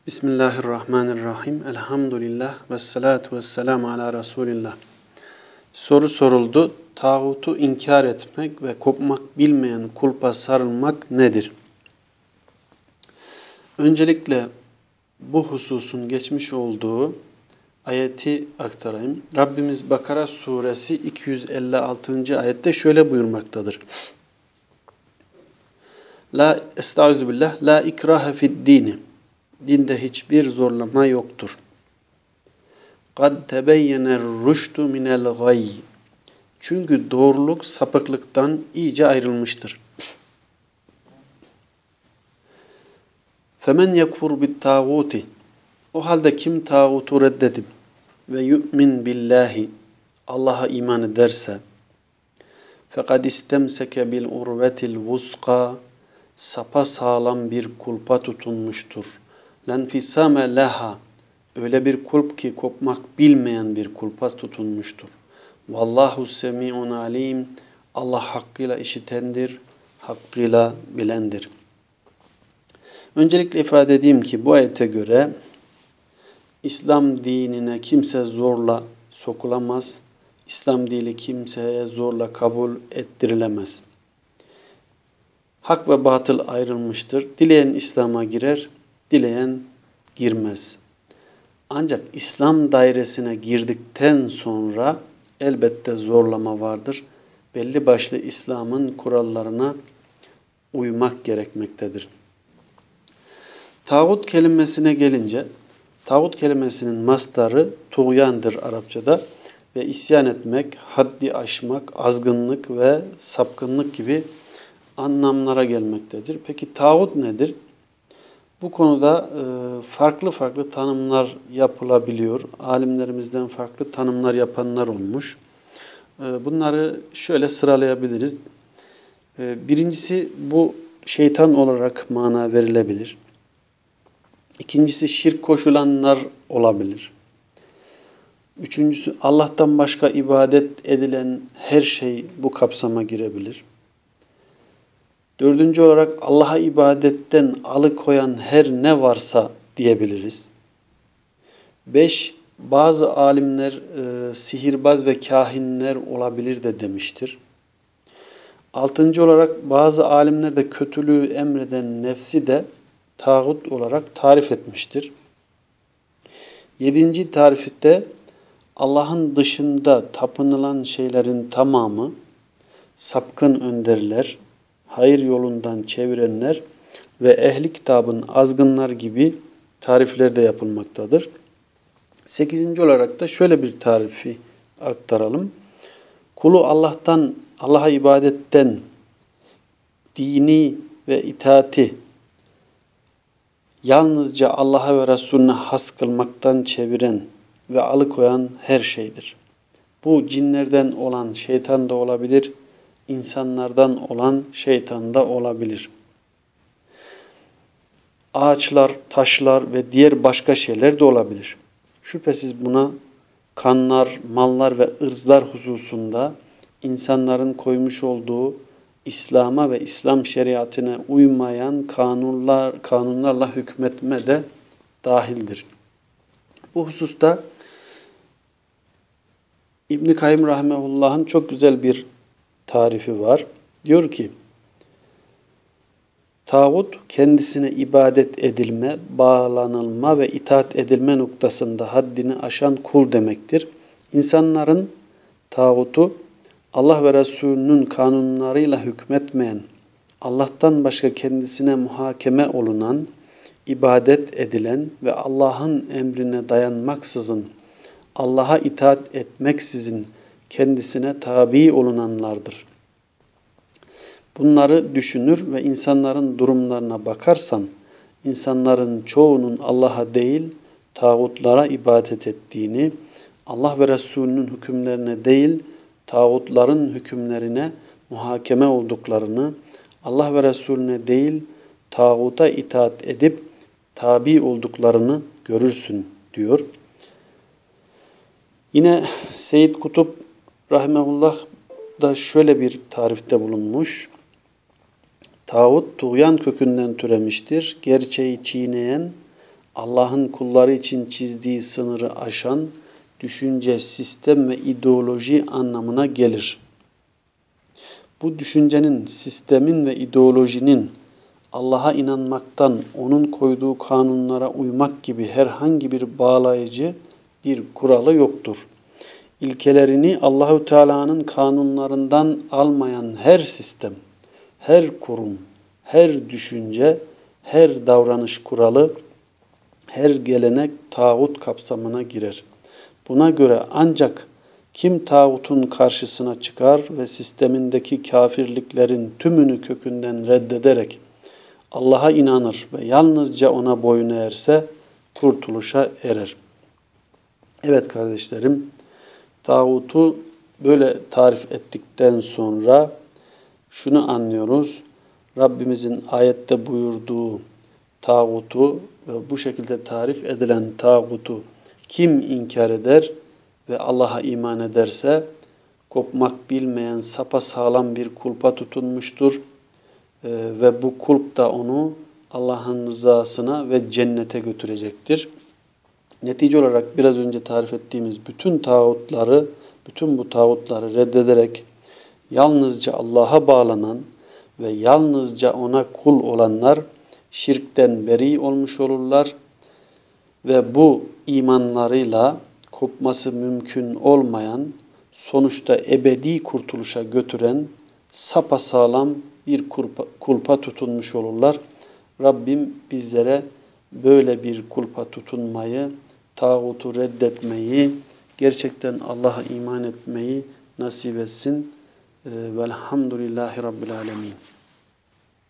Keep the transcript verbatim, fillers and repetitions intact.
Bismillahirrahmanirrahim. Elhamdülillah ve salatu ve selamu ala Resulillah. Soru soruldu. Tağutu inkar etmek ve kopmak bilmeyen kulpa sarılmak nedir? Öncelikle bu hususun geçmiş olduğu ayeti aktarayım. Rabbimiz Bakara suresi iki yüz elli altıncı ayette şöyle buyurmaktadır. La estağfirullah la ikrahe fid dini. Dinde hiçbir zorlama yoktur. قَدْ تَبَيَّنَ الرُّشْدُ مِنَ الْغَيِّ Çünkü doğruluk sapıklıktan iyice ayrılmıştır. فَمَنْ يَكْفُرْ بِالتَّاغُوتِ O halde kim tağutu reddedip ve yu'min billahi Allah'a iman ederse فَقَدْ اِسْتَمْسَكَ بِالْاُرْوَةِ الْوُسْقَى sapasağlam bir kulpa tutunmuştur. لَنْفِسَامَ لَهَا Öyle bir kulp ki kopmak bilmeyen bir kulpa tutunmuştur. Vallahu semi'un alim. Allah hakkıyla işitendir, hakkıyla bilendir. Öncelikle ifade edeyim ki bu ayete göre İslam dinine kimse zorla sokulamaz. İslam dini kimseye zorla kabul ettirilemez. Hak ve batıl ayrılmıştır. Dileyen İslam'a girer, dileyen girmez. Ancak İslam dairesine girdikten sonra elbette zorlama vardır. Belli başlı İslam'ın kurallarına uymak gerekmektedir. Tağut kelimesine gelince, tağut kelimesinin mastarı tuğyandır Arapçada ve isyan etmek, haddi aşmak, azgınlık ve sapkınlık gibi anlamlara gelmektedir. Peki tağut nedir? Bu konuda farklı farklı tanımlar yapılabiliyor. Alimlerimizden farklı tanımlar yapanlar olmuş. Bunları şöyle sıralayabiliriz. Birincisi bu şeytan olarak mana verilebilir. İkincisi şirk koşulanlar olabilir. Üçüncüsü Allah'tan başka ibadet edilen her şey bu kapsama girebilir. Dördüncü olarak Allah'a ibadetten alıkoyan her ne varsa diyebiliriz. Beş, bazı alimler e, sihirbaz ve kahinler olabilir de demiştir. Altıncı olarak bazı alimler de kötülüğü emreden nefsi de tağut olarak tarif etmiştir. Yedinci tarifte Allah'ın dışında tapınılan şeylerin tamamı sapkın önderler, hayır yolundan çevirenler ve ehli kitabın azgınlar gibi tarifler de yapılmaktadır. Sekizinci olarak da şöyle bir tarifi aktaralım. Kulu Allah'tan, Allah'a ibadetten, dini ve itaati yalnızca Allah'a ve Resulüne has kılmaktan çeviren ve alıkoyan her şeydir. Bu cinlerden olan şeytan da olabilir, insanlardan olan şeytan da olabilir. Ağaçlar, taşlar ve diğer başka şeyler de olabilir. Şüphesiz buna kanlar, mallar ve ırzlar hususunda insanların koymuş olduğu İslam'a ve İslam şeriatine uymayan kanunlar, kanunlarla hükmetme de dahildir. Bu hususta İbn-i Kayyım Rahimehullah'ın çok güzel bir tarifi var. Diyor ki, tağut kendisine ibadet edilme, bağlanılma ve itaat edilme noktasında haddini aşan kul demektir. İnsanların tağutu Allah ve Resulünün kanunlarıyla hükmetmeyen, Allah'tan başka kendisine muhakeme olunan, ibadet edilen ve Allah'ın emrine dayanmaksızın, Allah'a itaat etmeksizin kendisine tabi olunanlardır. Bunları düşünür ve insanların durumlarına bakarsan, insanların çoğunun Allah'a değil, tağutlara ibadet ettiğini, Allah ve Resulünün hükümlerine değil, tağutların hükümlerine muhakeme olduklarını, Allah ve Resulüne değil, tağuta itaat edip tabi olduklarını görürsün diyor. Yine Seyyid Kutup Rahimehullah da şöyle bir tarifte bulunmuş. Tağut tuğyan kökünden türemiştir. Gerçeği çiğneyen, Allah'ın kulları için çizdiği sınırı aşan düşünce, sistem ve ideoloji anlamına gelir. Bu düşüncenin, sistemin ve ideolojinin Allah'a inanmaktan, onun koyduğu kanunlara uymak gibi herhangi bir bağlayıcı bir kuralı yoktur. İlkelerini Allahü Teala'nın kanunlarından almayan her sistem, her kurum, her düşünce, her davranış kuralı, her gelenek tağut kapsamına girer. Buna göre ancak kim tağutun karşısına çıkar ve sistemindeki kafirliklerin tümünü kökünden reddederek Allah'a inanır ve yalnızca ona boyun eğerse kurtuluşa erer. Evet kardeşlerim, tağutu böyle tarif ettikten sonra şunu anlıyoruz. Rabbimizin ayette buyurduğu tağutu ve bu şekilde tarif edilen tağutu kim inkar eder ve Allah'a iman ederse kopmak bilmeyen sapasağlam bir kulpa tutunmuştur. Ee, ve bu kulp da onu Allah'ın rızasına ve cennete götürecektir. Netice olarak biraz önce tarif ettiğimiz bütün tağutları, bütün bu tağutları reddederek yalnızca Allah'a bağlanan ve yalnızca ona kul olanlar şirkten beri olmuş olurlar ve bu imanlarıyla kopması mümkün olmayan, sonuçta ebedi kurtuluşa götüren sapasağlam bir kulpa, kulpa tutunmuş olurlar. Rabbim bizlere böyle bir kulpa tutunmayı, tağutu reddetmeyi, gerçekten Allah'a iman etmeyi nasip etsin. Velhamdülillahi Rabbil Alemin.